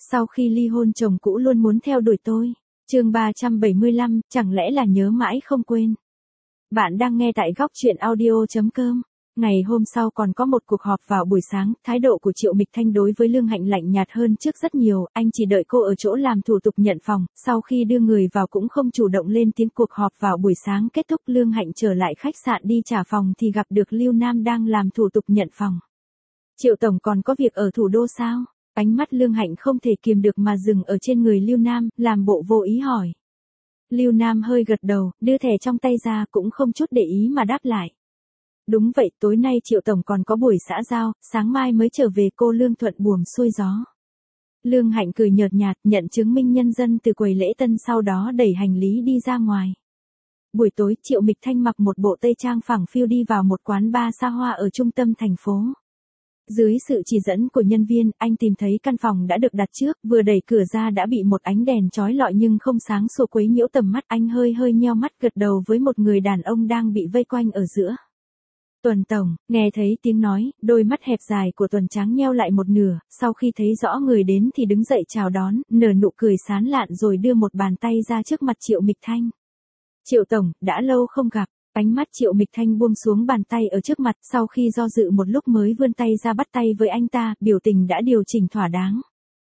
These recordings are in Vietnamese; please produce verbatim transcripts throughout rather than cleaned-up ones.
Sau khi ly hôn chồng cũ luôn muốn theo đuổi tôi. Chương ba trăm bảy mươi lăm, chẳng lẽ là nhớ mãi không quên. Bạn đang nghe tại góc truyện audio chấm com. Ngày hôm sau còn có một cuộc họp vào buổi sáng, thái độ của Triệu Mịch Thanh đối với Lương Hạnh lạnh nhạt hơn trước rất nhiều, anh chỉ đợi cô ở chỗ làm thủ tục nhận phòng, sau khi đưa người vào cũng không chủ động lên tiếng. Cuộc họp vào buổi sáng kết thúc, Lương Hạnh trở lại khách sạn đi trả phòng thì gặp được Lưu Nam đang làm thủ tục nhận phòng. Triệu tổng còn có việc ở thủ đô sao? Ánh mắt Lương Hạnh không thể kiềm được mà dừng ở trên người Lưu Nam, làm bộ vô ý hỏi. Lưu Nam hơi gật đầu, đưa thẻ trong tay ra cũng không chút để ý mà đáp lại. Đúng vậy, tối nay Triệu tổng còn có buổi xã giao, sáng mai mới trở về. Cô Lương thuận buồm xuôi gió. Lương Hạnh cười nhợt nhạt, nhận chứng minh nhân dân từ quầy lễ tân, sau đó đẩy hành lý đi ra ngoài. Buổi tối, Triệu Mịch Thanh mặc một bộ tây trang phẳng phiu đi vào một quán bar xa hoa ở trung tâm thành phố. Dưới sự chỉ dẫn của nhân viên, anh tìm thấy căn phòng đã được đặt trước, vừa đẩy cửa ra đã bị một ánh đèn chói lọi nhưng không sáng sủa quấy nhiễu tầm mắt. Anh hơi hơi nheo mắt gật đầu với một người đàn ông đang bị vây quanh ở giữa. Tuần tổng, nghe thấy tiếng nói, đôi mắt hẹp dài của Tuần Tráng nheo lại một nửa, sau khi thấy rõ người đến thì đứng dậy chào đón, nở nụ cười sán lạn rồi đưa một bàn tay ra trước mặt Triệu Mịch Thanh. Triệu tổng, đã lâu không gặp. Ánh mắt Triệu Mịch Thanh buông xuống bàn tay ở trước mặt, sau khi do dự một lúc mới vươn tay ra bắt tay với anh ta, biểu tình đã điều chỉnh thỏa đáng.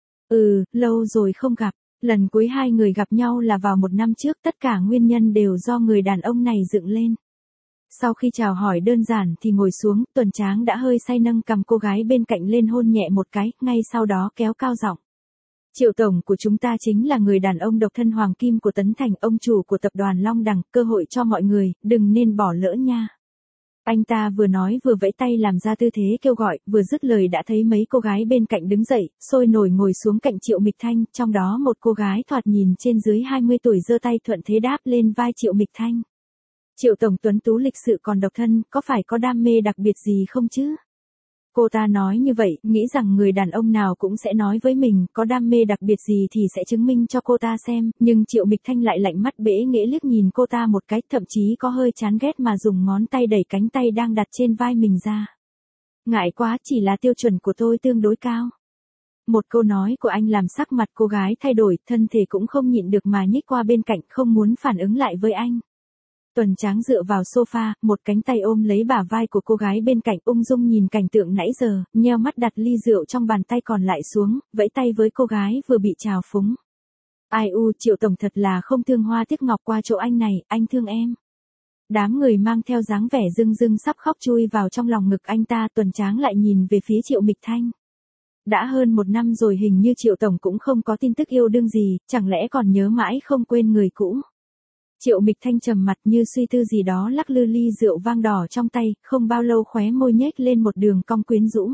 Ừ, lâu rồi không gặp, lần cuối hai người gặp nhau là vào một năm trước, tất cả nguyên nhân đều do người đàn ông này dựng lên. Sau khi chào hỏi đơn giản thì ngồi xuống, Tuần Tráng đã hơi say nâng cầm cô gái bên cạnh lên hôn nhẹ một cái, ngay sau đó kéo cao giọng. Triệu tổng của chúng ta chính là người đàn ông độc thân hoàng kim của Tấn Thành, ông chủ của tập đoàn Long Đằng, cơ hội cho mọi người, đừng nên bỏ lỡ nha. Anh ta vừa nói vừa vẫy tay làm ra tư thế kêu gọi, vừa dứt lời đã thấy mấy cô gái bên cạnh đứng dậy, sôi nổi ngồi xuống cạnh Triệu Mịch Thanh, trong đó một cô gái thoạt nhìn trên dưới hai mươi tuổi giơ tay thuận thế đáp lên vai Triệu Mịch Thanh. Triệu tổng tuấn tú lịch sự còn độc thân, có phải có đam mê đặc biệt gì không chứ? Cô ta nói như vậy, nghĩ rằng người đàn ông nào cũng sẽ nói với mình, có đam mê đặc biệt gì thì sẽ chứng minh cho cô ta xem, nhưng Triệu Mịch Thanh lại lạnh mắt bẽ nghễ liếc nhìn cô ta một cái, thậm chí có hơi chán ghét mà dùng ngón tay đẩy cánh tay đang đặt trên vai mình ra. Ngại quá, chỉ là tiêu chuẩn của tôi tương đối cao. Một câu nói của anh làm sắc mặt cô gái thay đổi, thân thể cũng không nhịn được mà nhích qua bên cạnh, không muốn phản ứng lại với anh. Tuần Tráng dựa vào sofa, một cánh tay ôm lấy bả vai của cô gái bên cạnh, ung dung nhìn cảnh tượng nãy giờ, nheo mắt đặt ly rượu trong bàn tay còn lại xuống, vẫy tay với cô gái vừa bị trào phúng. Ai u, Triệu tổng thật là không thương hoa tiếc ngọc, qua chỗ anh này, anh thương em. Đám người mang theo dáng vẻ rưng rưng sắp khóc chui vào trong lòng ngực anh ta. Tuần Tráng lại nhìn về phía Triệu Mịch Thanh. Đã hơn một năm rồi hình như Triệu tổng cũng không có tin tức yêu đương gì, chẳng lẽ còn nhớ mãi không quên người cũ. Triệu Mịch Thanh trầm mặt như suy tư gì đó, lắc lư ly rượu vang đỏ trong tay, không bao lâu khóe môi nhếch lên một đường cong quyến rũ.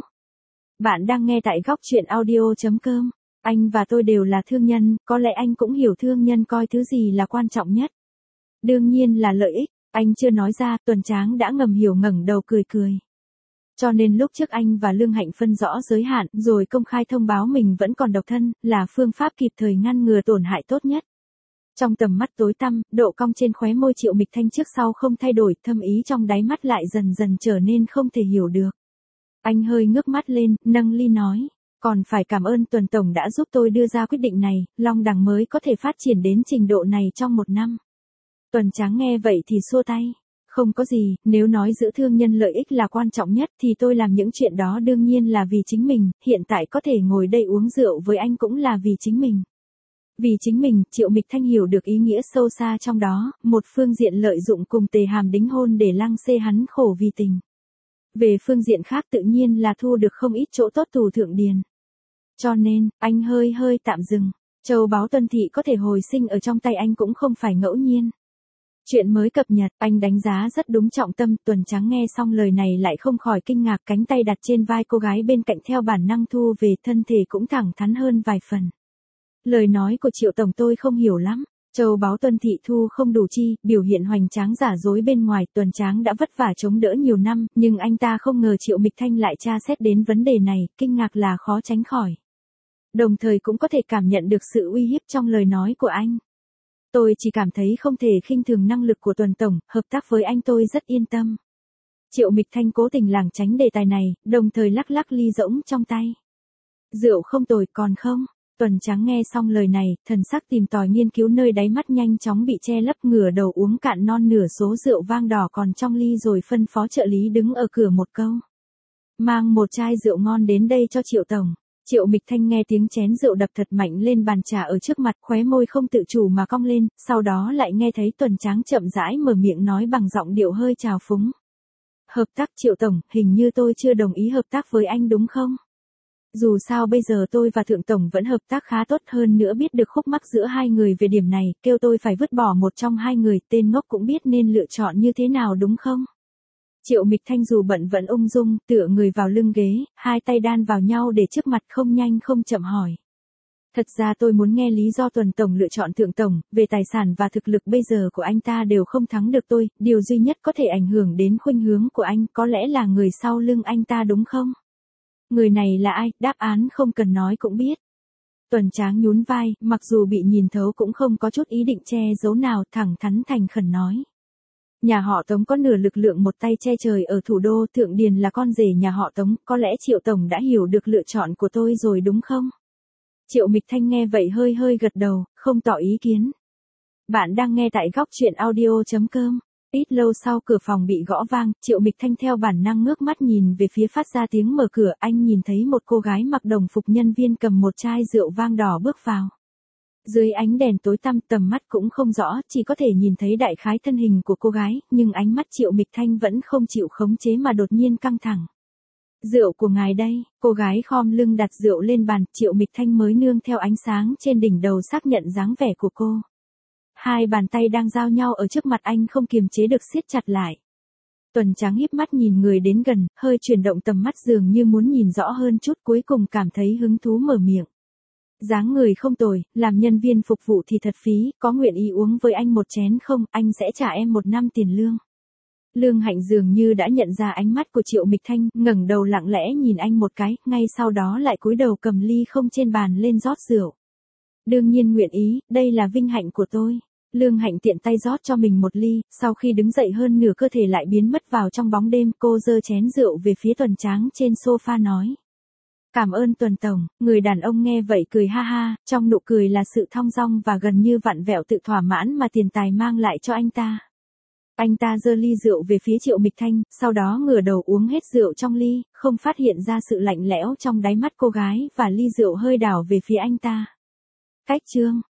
Bạn đang nghe tại góc truyện audio chấm com. Anh và tôi đều là thương nhân, có lẽ anh cũng hiểu thương nhân coi thứ gì là quan trọng nhất. Đương nhiên là lợi ích, anh chưa nói ra, Tuần Tráng đã ngầm hiểu, ngẩng đầu cười cười. Cho nên lúc trước anh và Lương Hạnh phân rõ giới hạn, rồi công khai thông báo mình vẫn còn độc thân, là phương pháp kịp thời ngăn ngừa tổn hại tốt nhất. Trong tầm mắt tối tăm, độ cong trên khóe môi Triệu Mịch Thanh trước sau không thay đổi, thâm ý trong đáy mắt lại dần dần trở nên không thể hiểu được. Anh hơi ngước mắt lên, nâng ly nói, còn phải cảm ơn Tuần tổng đã giúp tôi đưa ra quyết định này, Long Đằng mới có thể phát triển đến trình độ này trong một năm. Tuần Tráng nghe vậy thì xua tay, không có gì, nếu nói giữ thương nhân lợi ích là quan trọng nhất thì tôi làm những chuyện đó đương nhiên là vì chính mình, hiện tại có thể ngồi đây uống rượu với anh cũng là vì chính mình. Vì chính mình, Triệu Mịch Thanh hiểu được ý nghĩa sâu xa trong đó, một phương diện lợi dụng cùng Tề Hàm đính hôn để lăng xê hắn khổ vì tình. Về phương diện khác tự nhiên là thu được không ít chỗ tốt từ Thượng Điền. Cho nên, anh hơi hơi tạm dừng, châu báu Tuân Thị có thể hồi sinh ở trong tay anh cũng không phải ngẫu nhiên. Chuyện mới cập nhật, anh đánh giá rất đúng trọng tâm. Tuần Tráng nghe xong lời này lại không khỏi kinh ngạc, cánh tay đặt trên vai cô gái bên cạnh theo bản năng thu về, thân thể cũng thẳng thắn hơn vài phần. Lời nói của Triệu tổng tôi không hiểu lắm. Châu báu Tuân Thị thu không đủ chi, biểu hiện hoành tráng giả dối bên ngoài. Tuần Tráng đã vất vả chống đỡ nhiều năm, nhưng anh ta không ngờ Triệu Mịch Thanh lại tra xét đến vấn đề này, kinh ngạc là khó tránh khỏi. Đồng thời cũng có thể cảm nhận được sự uy hiếp trong lời nói của anh. Tôi chỉ cảm thấy không thể khinh thường năng lực của Tuần tổng, hợp tác với anh tôi rất yên tâm. Triệu Mịch Thanh cố tình lảng tránh đề tài này, đồng thời lắc lắc ly rỗng trong tay. Rượu không tồi, còn không? Tuần Tráng nghe xong lời này, thần sắc tìm tòi nghiên cứu nơi đáy mắt nhanh chóng bị che lấp, ngửa đầu uống cạn non nửa số rượu vang đỏ còn trong ly rồi phân phó trợ lý đứng ở cửa một câu. Mang một chai rượu ngon đến đây cho Triệu tổng. Triệu Mịch Thanh nghe tiếng chén rượu đập thật mạnh lên bàn trà ở trước mặt, khóe môi không tự chủ mà cong lên, sau đó lại nghe thấy Tuần Tráng chậm rãi mở miệng nói bằng giọng điệu hơi trào phúng. Hợp tác Triệu tổng, hình như tôi chưa đồng ý hợp tác với anh đúng không? Dù sao bây giờ tôi và Thượng tổng vẫn hợp tác khá tốt, hơn nữa biết được khúc mắc giữa hai người về điểm này, kêu tôi phải vứt bỏ một trong hai người, tên ngốc cũng biết nên lựa chọn như thế nào đúng không? Triệu Mịch Thanh dù bận vẫn ung dung, tựa người vào lưng ghế, hai tay đan vào nhau để trước mặt không nhanh không chậm hỏi. Thật ra tôi muốn nghe lý do Tuần tổng lựa chọn Thượng tổng, về tài sản và thực lực bây giờ của anh ta đều không thắng được tôi, điều duy nhất có thể ảnh hưởng đến khuynh hướng của anh có lẽ là người sau lưng anh ta đúng không? Người này là ai, đáp án không cần nói cũng biết. Tuần Tráng nhún vai, mặc dù bị nhìn thấu cũng không có chút ý định che giấu nào, thẳng thắn thành khẩn nói. Nhà họ Tống có nửa lực lượng một tay che trời ở thủ đô, Thượng Điền là con rể nhà họ Tống, có lẽ Triệu tổng đã hiểu được lựa chọn của tôi rồi đúng không? Triệu Mịch Thanh nghe vậy hơi hơi gật đầu, không tỏ ý kiến. Bạn đang nghe tại góc truyện audio chấm com. Ít lâu sau cửa phòng bị gõ vang, Triệu Mịch Thanh theo bản năng ngước mắt nhìn về phía phát ra tiếng mở cửa, anh nhìn thấy một cô gái mặc đồng phục nhân viên cầm một chai rượu vang đỏ bước vào. Dưới ánh đèn tối tăm tầm mắt cũng không rõ, chỉ có thể nhìn thấy đại khái thân hình của cô gái, nhưng ánh mắt Triệu Mịch Thanh vẫn không chịu khống chế mà đột nhiên căng thẳng. Rượu của ngài đây, cô gái khom lưng đặt rượu lên bàn, Triệu Mịch Thanh mới nương theo ánh sáng trên đỉnh đầu xác nhận dáng vẻ của cô. Hai bàn tay đang giao nhau ở trước mặt anh không kiềm chế được siết chặt lại. Tuần Tráng híp mắt nhìn người đến gần, hơi chuyển động tầm mắt dường như muốn nhìn rõ hơn chút, cuối cùng cảm thấy hứng thú mở miệng. Dáng người không tồi, làm nhân viên phục vụ thì thật phí, có nguyện ý uống với anh một chén không, anh sẽ trả em một năm tiền lương. Lương Hạnh dường như đã nhận ra ánh mắt của Triệu Mịch Thanh, ngẩng đầu lặng lẽ nhìn anh một cái, ngay sau đó lại cúi đầu cầm ly không trên bàn lên rót rượu. Đương nhiên nguyện ý, đây là vinh hạnh của tôi. Lương Hạnh tiện tay rót cho mình một ly, sau khi đứng dậy hơn nửa cơ thể lại biến mất vào trong bóng đêm, cô giơ chén rượu về phía Tuần Tráng trên sofa nói. Cảm ơn Tuần tổng, người đàn ông nghe vậy cười ha ha, trong nụ cười là sự thong dong và gần như vặn vẹo tự thỏa mãn mà tiền tài mang lại cho anh ta. Anh ta giơ ly rượu về phía Triệu Mịch Thanh, sau đó ngửa đầu uống hết rượu trong ly, không phát hiện ra sự lạnh lẽo trong đáy mắt cô gái và ly rượu hơi đảo về phía anh ta. Cách chương